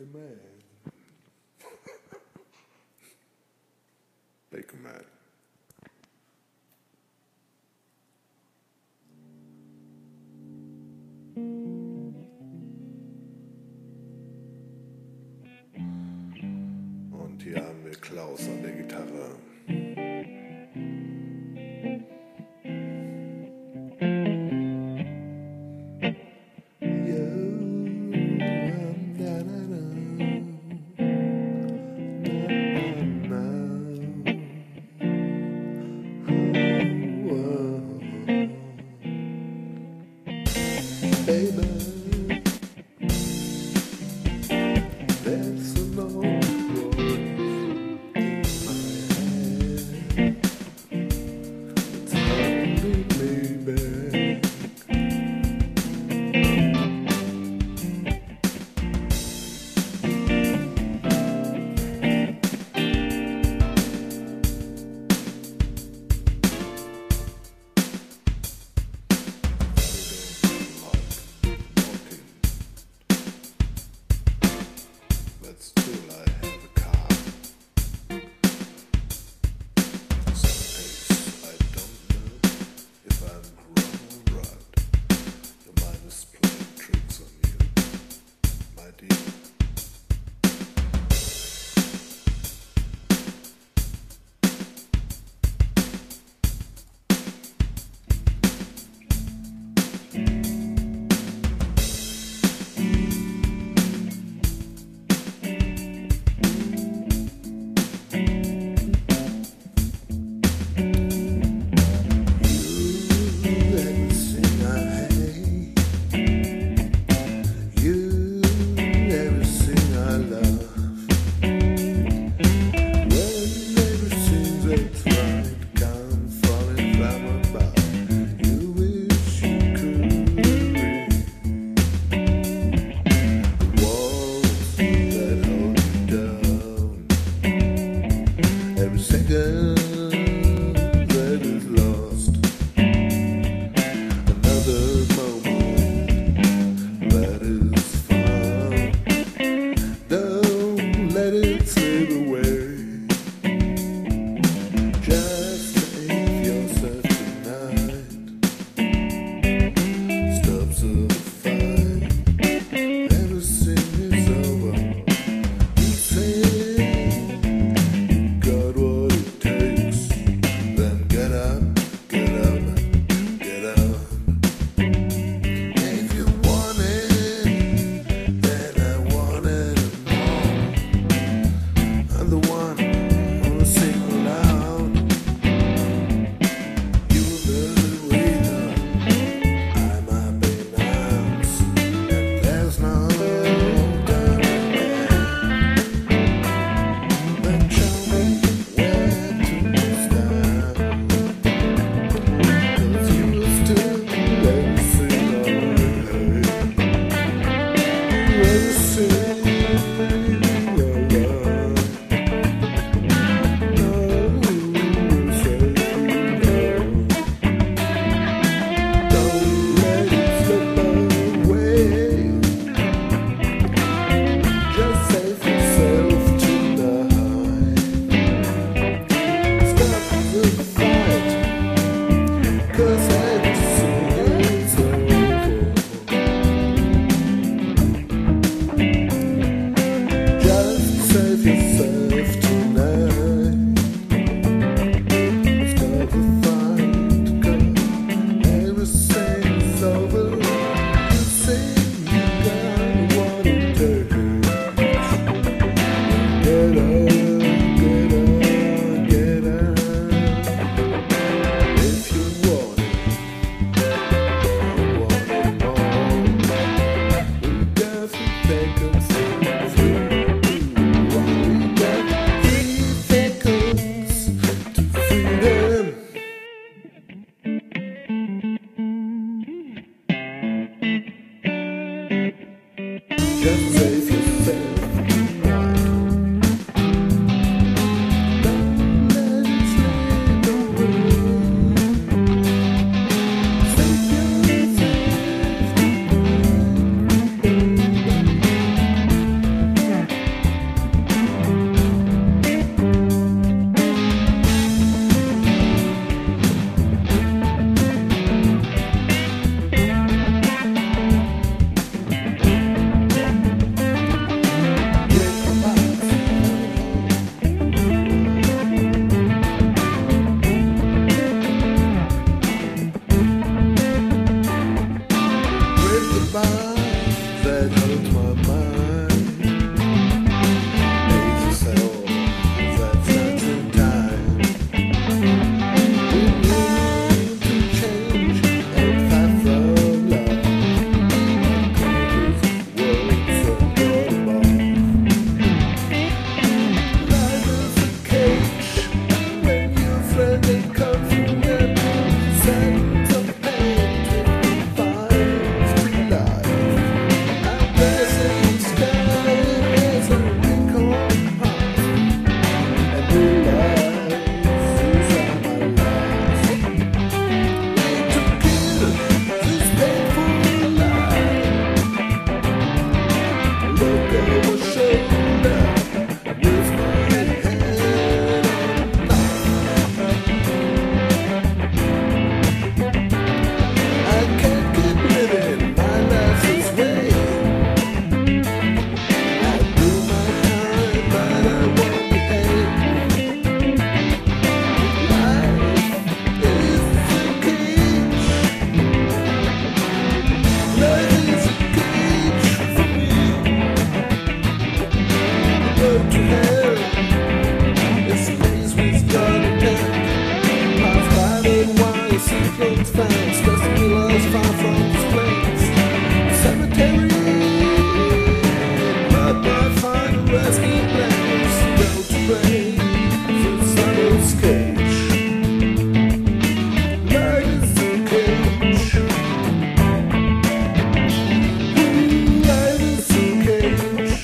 Man. Baker Man. Und hier haben wir Klaus an der Gitarre. Baby, there's an old voice in my head. It's holding me back. That's till I have a car. Some days I don't know if I'm wrong or right. Your mind is playing tricks on you, my dear. Everything I hate, you, everything road to hell. It's a place with God and death. Pass by the wire, cyclones fans, dusty pillars far from this place. Cemetery, but my final resting place. Go to pray for Sunday's cage. Life is a cage. Life is a cage.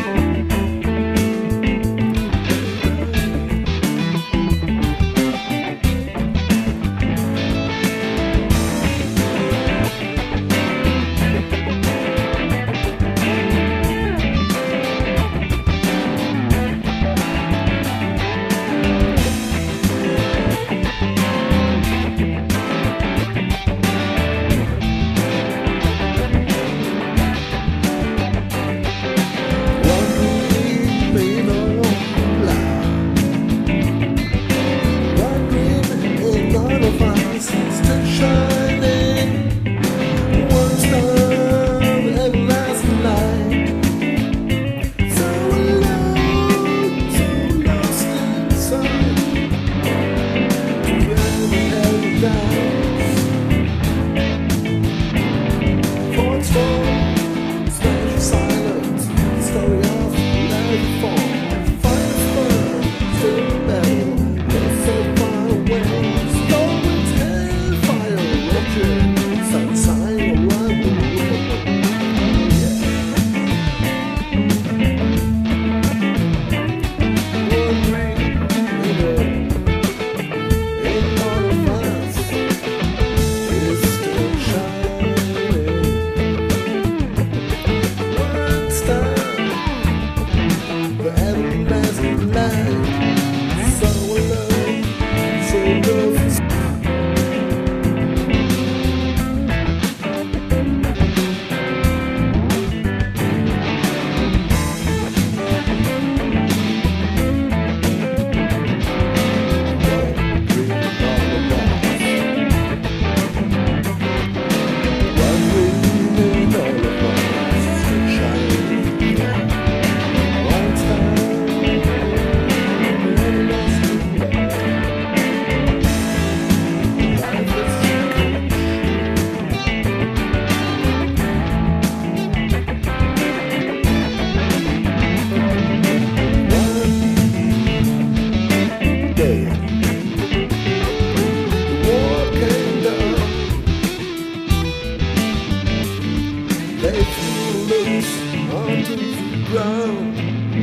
They threw loose onto the ground,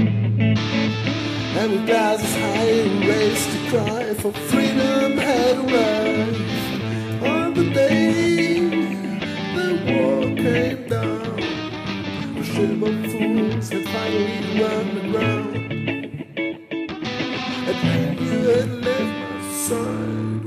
and with glasses high and raised to cry for freedom had arrived. On the day the war came down, the ship of fools had finally run aground. A dream you had left my side.